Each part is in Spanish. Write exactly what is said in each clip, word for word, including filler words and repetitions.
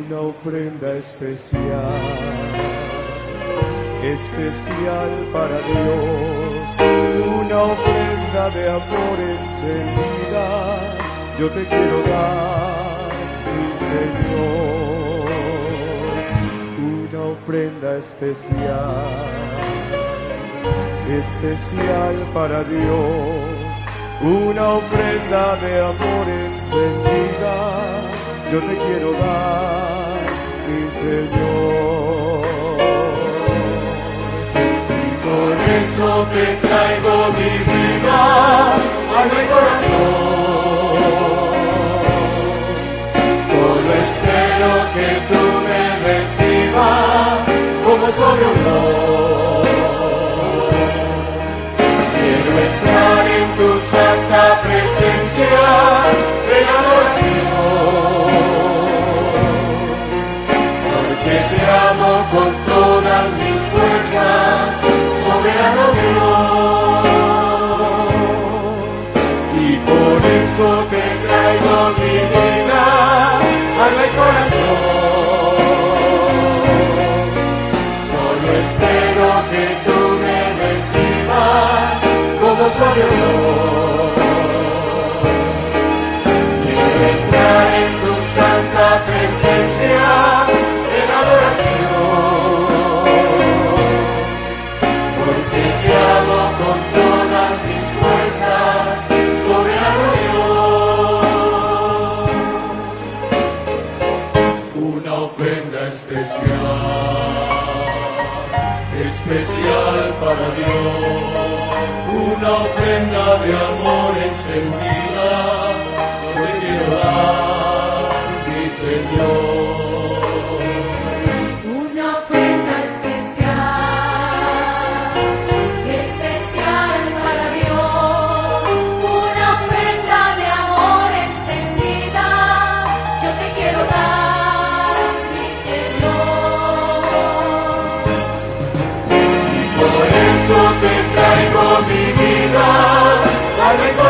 una ofrenda especial, especial para Dios, una ofrenda de amor encendida, yo te quiero dar, mi Señor, una ofrenda especial, especial para Dios, una ofrenda de amor encendida, yo te quiero dar, mi Señor. Y por eso te traigo mi vida, alma y corazón. Solo espero que tú me recibas como sobre honor. Quiero entrar en tu santa presencia en adoración, porque te amo con todas mis fuerzas, soberano Dios. Y por eso te traigo mi vida, alma y corazón. Solo espero que tú me recibas como suave olor. Quiero entrar en tu santa presencia en adoración, porque te amo con todas mis fuerzas, soberano Dios. Una ofrenda especial, especial para Dios, una ofrenda de amor encendida, yo te quiero dar, mi Señor. Una ofrenda especial, especial para Dios, una ofrenda de amor encendida, yo te quiero dar, mi Señor. Y por eso te traigo mi vida, alma y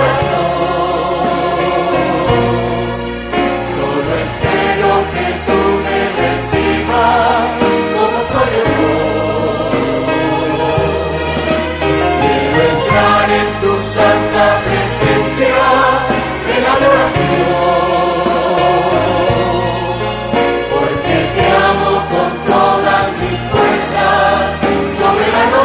corazón. Solo espero que tú me recibas como soy yo. Quiero entrar en tu santa presencia en adoración, porque te amo con todas mis fuerzas, soberano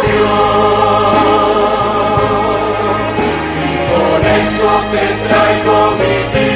Dios. Por eso te traigo mi vida.